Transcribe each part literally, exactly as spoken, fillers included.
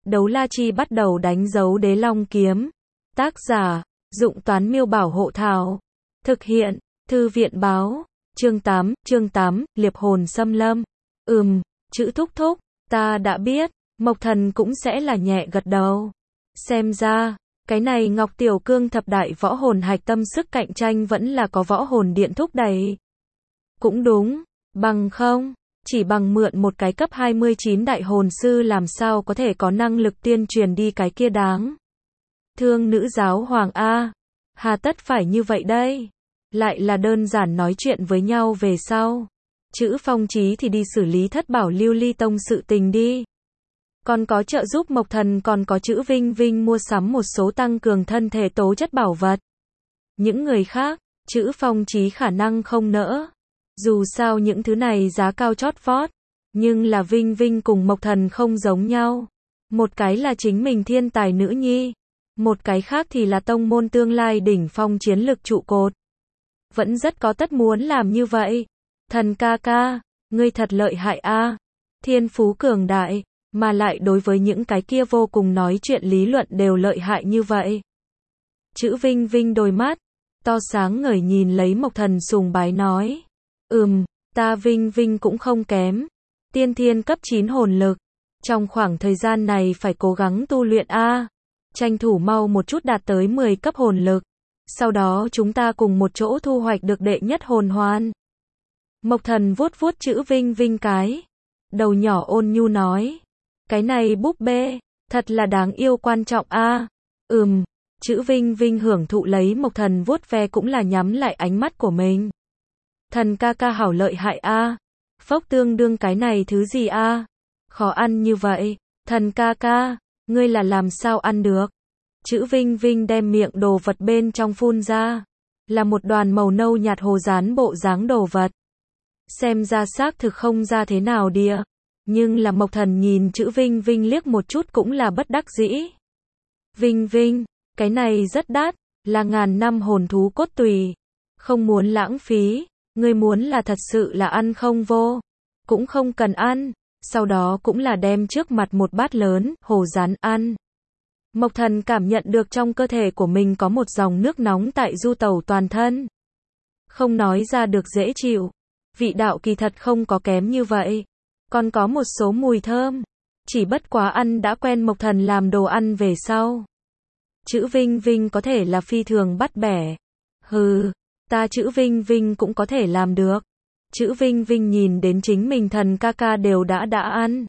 Đấu la chi bắt đầu đánh dấu đế long kiếm. Tác giả, Dụng Toán Miêu Bảo Hộ Thảo. Thực hiện, Thư viện Báo. Chương tám, chương tám, Liệp hồn xâm lâm. Ừm, chữ thúc thúc, ta đã biết. Mộc Thần cũng sẽ là nhẹ gật đầu. Xem ra, cái này Ngọc Tiểu Cương thập đại võ hồn hạch tâm sức cạnh tranh vẫn là có võ hồn điện thúc đẩy. Cũng đúng, bằng không, chỉ bằng mượn một cái cấp hai mươi chín đại hồn sư làm sao có thể có năng lực tiên truyền đi cái kia đáng. Thương nữ giáo hoàng A, hà tất phải như vậy đây. Lại là đơn giản nói chuyện với nhau về sau. Chữ Phong Chí thì đi xử lý thất bảo lưu ly tông sự tình đi. Còn có trợ giúp Mộc Thần, còn có chữ Vinh Vinh mua sắm một số tăng cường thân thể tố chất bảo vật. Những người khác, chữ Phong Chí khả năng không nỡ. Dù sao những thứ này giá cao chót vót. Nhưng là Vinh Vinh cùng Mộc Thần không giống nhau. Một cái là chính mình thiên tài nữ nhi. Một cái khác thì là tông môn tương lai đỉnh phong chiến lực trụ cột. Vẫn rất có tất muốn làm như vậy. Thần ca ca, ngươi thật lợi hại a, thiên phú cường đại, mà lại đối với những cái kia vô cùng nói chuyện lý luận đều lợi hại như vậy. Chữ Vinh Vinh đôi mắt to sáng ngời nhìn lấy Mộc Thần sùng bái nói. Ừm, ta Vinh Vinh cũng không kém. Tiên thiên cấp chín hồn lực. Trong khoảng thời gian này phải cố gắng tu luyện a, tranh thủ mau một chút đạt tới mười cấp hồn lực. Sau đó chúng ta cùng một chỗ thu hoạch được đệ nhất hồn hoàn. Mộc Thần vuốt vuốt chữ Vinh Vinh cái đầu nhỏ ôn nhu nói. Cái này búp bê, thật là đáng yêu quan trọng a. Ừm, chữ Vinh Vinh hưởng thụ lấy Mộc Thần vuốt ve cũng là nhắm lại ánh mắt của mình. Thần ca ca hảo lợi hại a. Phốc tương đương cái này thứ gì a? Khó ăn như vậy. Thần ca ca, ngươi là làm sao ăn được? Chữ Vinh Vinh đem miệng đồ vật bên trong phun ra. Là một đoàn màu nâu nhạt hồ dán bộ dáng đồ vật. Xem ra xác thực không ra thế nào địa. Nhưng là Mộc Thần nhìn chữ Vinh Vinh liếc một chút cũng là bất đắc dĩ. Vinh Vinh, cái này rất đắt, là ngàn năm hồn thú cốt tùy. Không muốn lãng phí, ngươi muốn là thật sự là ăn không vô. Cũng không cần ăn, sau đó cũng là đem trước mặt một bát lớn, hồ dán ăn. Mộc Thần cảm nhận được trong cơ thể của mình có một dòng nước nóng tại du tẩu toàn thân. Không nói ra được dễ chịu. Vị đạo kỳ thật không có kém như vậy. Còn có một số mùi thơm. Chỉ bất quá ăn đã quen Mộc Thần làm đồ ăn về sau. Chữ Vinh Vinh có thể là phi thường bắt bẻ. Hừ, ta chữ Vinh Vinh cũng có thể làm được. Chữ Vinh Vinh nhìn đến chính mình thần ca ca đều đã đã ăn.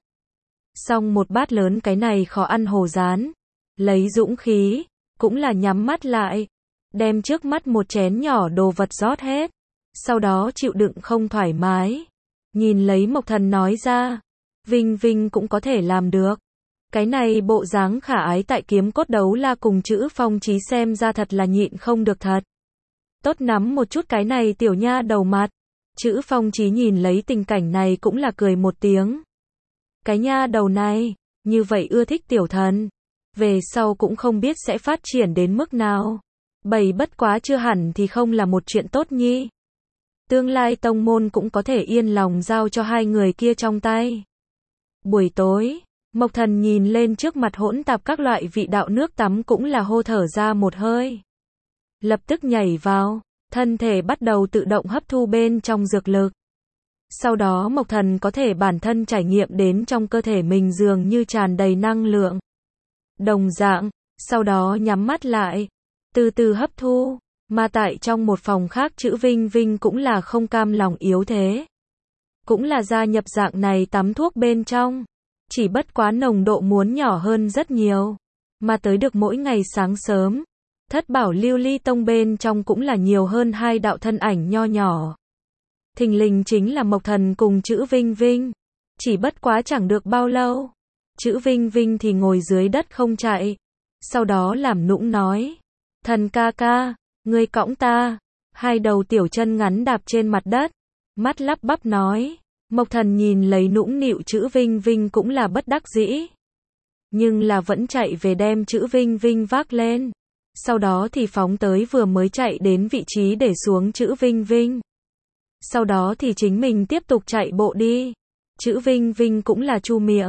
Xong một bát lớn cái này khó ăn hồ dán. Lấy dũng khí, cũng là nhắm mắt lại. Đem trước mắt một chén nhỏ đồ vật rót hết. Sau đó chịu đựng không thoải mái. Nhìn lấy Mộc Thần nói ra. Vinh Vinh cũng có thể làm được. Cái này bộ dáng khả ái tại kiếm cốt đấu la cùng chữ Phong Chí xem ra thật là nhịn không được thật. Tốt nắm một chút cái này tiểu nha đầu mặt. Chữ Phong Chí nhìn lấy tình cảnh này cũng là cười một tiếng. Cái nha đầu này, như vậy ưa thích tiểu thần. Về sau cũng không biết sẽ phát triển đến mức nào. Bầy bất quá chưa hẳn thì không là một chuyện tốt nhi. Tương lai tông môn cũng có thể yên lòng giao cho hai người kia trong tay. Buổi tối, Mộc Thần nhìn lên trước mặt hỗn tạp các loại vị đạo nước tắm cũng là hô thở ra một hơi. Lập tức nhảy vào, thân thể bắt đầu tự động hấp thu bên trong dược lực. Sau đó Mộc Thần có thể bản thân trải nghiệm đến trong cơ thể mình dường như tràn đầy năng lượng. Đồng dạng, sau đó nhắm mắt lại, từ từ hấp thu. Mà tại trong một phòng khác chữ Vinh Vinh cũng là không cam lòng yếu thế. Cũng là gia nhập dạng này tắm thuốc bên trong. Chỉ bất quá nồng độ muốn nhỏ hơn rất nhiều. Mà tới được mỗi ngày sáng sớm. Thất bảo lưu ly tông bên trong cũng là nhiều hơn hai đạo thân ảnh nho nhỏ. Thình lình chính là Mộc Thần cùng chữ Vinh Vinh. Chỉ bất quá chẳng được bao lâu. Chữ Vinh Vinh thì ngồi dưới đất không chạy. Sau đó làm nũng nói. Thần ca ca. Ngươi cõng ta. Hai đầu tiểu chân ngắn đạp trên mặt đất. Mắt lắp bắp nói. Mộc Thần nhìn lấy nũng nịu chữ Vinh Vinh cũng là bất đắc dĩ. Nhưng là vẫn chạy về đem chữ Vinh Vinh vác lên. Sau đó thì phóng tới vừa mới chạy đến vị trí để xuống chữ Vinh Vinh. Sau đó thì chính mình tiếp tục chạy bộ đi. Chữ Vinh Vinh cũng là chu miệng.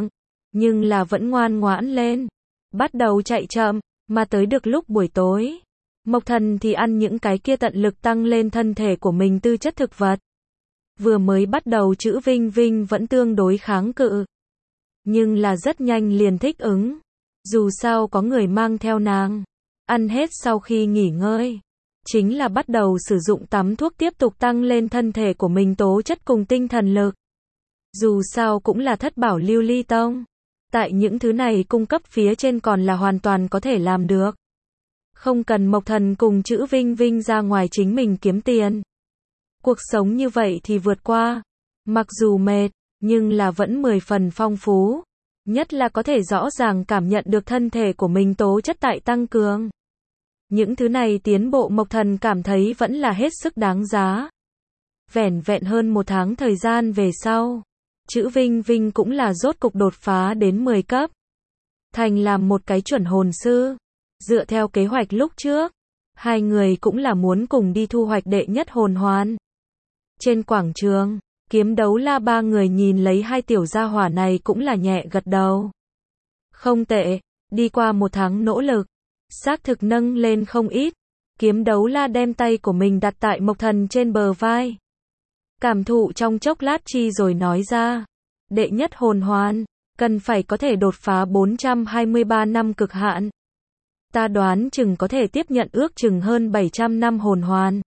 nhưng là vẫn ngoan ngoãn lên, bắt đầu chạy chậm, mà tới được lúc buổi tối, Mộc Thần thì ăn những cái kia tận lực tăng lên thân thể của mình tư chất thực vật. Vừa mới bắt đầu chữ Vinh Vinh vẫn tương đối kháng cự, nhưng là rất nhanh liền thích ứng. Dù sao có người mang theo nàng, ăn hết sau khi nghỉ ngơi, chính là bắt đầu sử dụng tắm thuốc tiếp tục tăng lên thân thể của mình tố chất cùng tinh thần lực. Dù sao cũng là thất bảo lưu ly tông, tại những thứ này cung cấp phía trên còn là hoàn toàn có thể làm được. Không cần Mộc Thần cùng chữ Vinh Vinh ra ngoài chính mình kiếm tiền. Cuộc sống như vậy thì vượt qua, mặc dù mệt, nhưng là vẫn mười phần phong phú. Nhất là có thể rõ ràng cảm nhận được thân thể của mình tố chất tại tăng cường. Những thứ này tiến bộ Mộc Thần cảm thấy vẫn là hết sức đáng giá. Vẻn vẹn hơn một tháng thời gian về sau, chữ Vinh Vinh cũng là rốt cục đột phá đến mười cấp. Thành làm một cái chuẩn hồn sư. Dựa theo kế hoạch lúc trước, hai người cũng là muốn cùng đi thu hoạch đệ nhất hồn hoàn. Trên quảng trường, Kiếm Đấu La ba người nhìn lấy hai tiểu gia hỏa này cũng là nhẹ gật đầu. Không tệ, đi qua một tháng nỗ lực, xác thực nâng lên không ít. Kiếm Đấu La đem tay của mình đặt tại Mộc Thần trên bờ vai. Cảm thụ trong chốc lát chi rồi nói ra. Đệ nhất hồn hoàn, cần phải có thể đột phá bốn trăm hai mươi ba năm cực hạn. Ta đoán chừng có thể tiếp nhận ước chừng hơn bảy trăm năm hồn hoàn.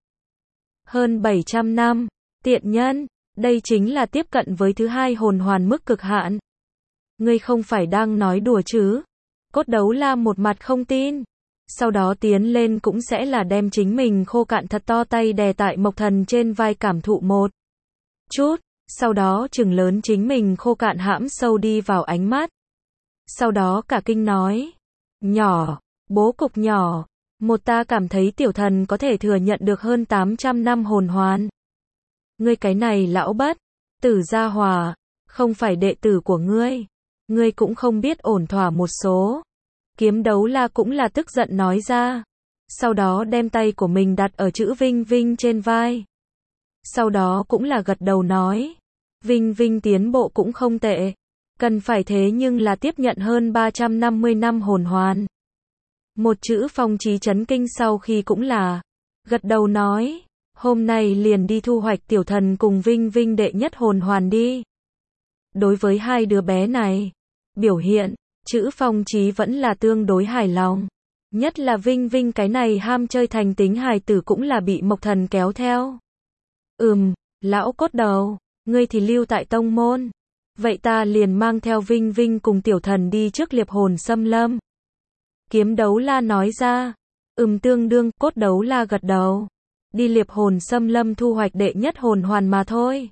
Hơn bảy trăm năm, tiện nhân, đây chính là tiếp cận với thứ hai hồn hoàn mức cực hạn. Ngươi không phải đang nói đùa chứ? Cốt Đấu La một mặt không tin. Sau đó tiến lên cũng sẽ là đem chính mình khô cạn thật to tay đè tại Mộc Thần trên vai cảm thụ một chút. Sau đó chừng lớn chính mình khô cạn hãm sâu đi vào ánh mắt. Sau đó cả kinh nói. Nhỏ, bố cục nhỏ. Một ta cảm thấy tiểu thần có thể thừa nhận được hơn tám trăm năm hồn hoàn. Ngươi cái này lão bất, tử gia hòa, không phải đệ tử của ngươi. Ngươi cũng không biết ổn thỏa một số. Kiếm Đấu La cũng là tức giận nói ra. Sau đó đem tay của mình đặt ở chữ Vinh Vinh trên vai. Sau đó cũng là gật đầu nói. Vinh Vinh tiến bộ cũng không tệ. Cần phải thế nhưng là tiếp nhận hơn ba trăm năm mươi năm hồn hoàn. Một chữ Phong Chí chấn kinh sau khi cũng là gật đầu nói. Hôm nay liền đi thu hoạch tiểu thần cùng Vinh Vinh đệ nhất hồn hoàn đi. Đối với hai đứa bé này, biểu hiện, chữ Phong Chí vẫn là tương đối hài lòng. Nhất là Vinh Vinh cái này ham chơi thành tính hài tử cũng là bị Mộc Thần kéo theo. Ừm, lão cốt đầu, ngươi thì lưu tại tông môn. Vậy ta liền mang theo Vinh Vinh cùng tiểu thần đi trước liệp hồn xâm lâm. Kiếm Đấu La nói ra. Ừm tương đương, Cốt Đấu La gật đầu. Đi liệp hồn xâm lâm thu hoạch đệ nhất hồn hoàn mà thôi.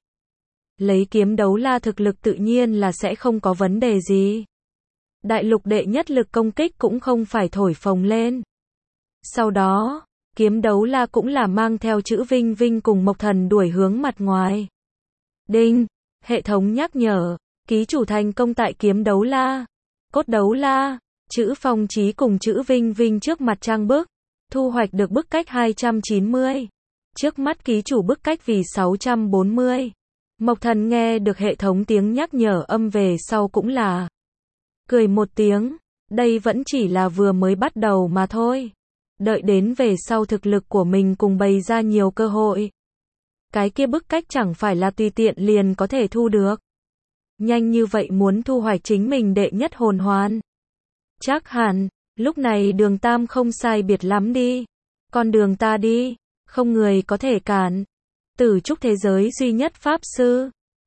Lấy Kiếm Đấu La thực lực tự nhiên là sẽ không có vấn đề gì. Đại lục đệ nhất lực công kích cũng không phải thổi phồng lên. Sau đó, Kiếm Đấu La cũng là mang theo chữ Vinh Vinh cùng Mộc Thần đuổi hướng mặt ngoài. Đinh, hệ thống nhắc nhở, ký chủ thành công tại Kiếm Đấu La. Cốt Đấu La, chữ Phong Chí cùng chữ Vinh Vinh trước mặt trang bức, thu hoạch được bức cách hai trăm chín mươi. Trước mắt ký chủ bức cách vì sáu trăm bốn mươi. Mộc Thần nghe được hệ thống tiếng nhắc nhở âm về sau cũng là cười một tiếng, đây vẫn chỉ là vừa mới bắt đầu mà thôi. Đợi đến về sau thực lực của mình cùng bày ra nhiều cơ hội. Cái kia bức cách chẳng phải là tùy tiện liền có thể thu được. Nhanh như vậy muốn thu hoạch chính mình đệ nhất hồn hoàn. Chắc hẳn, lúc này đường tam không sai biệt lắm đi. Con đường ta đi, không người có thể cản. Tử trúc thế giới duy nhất pháp sư.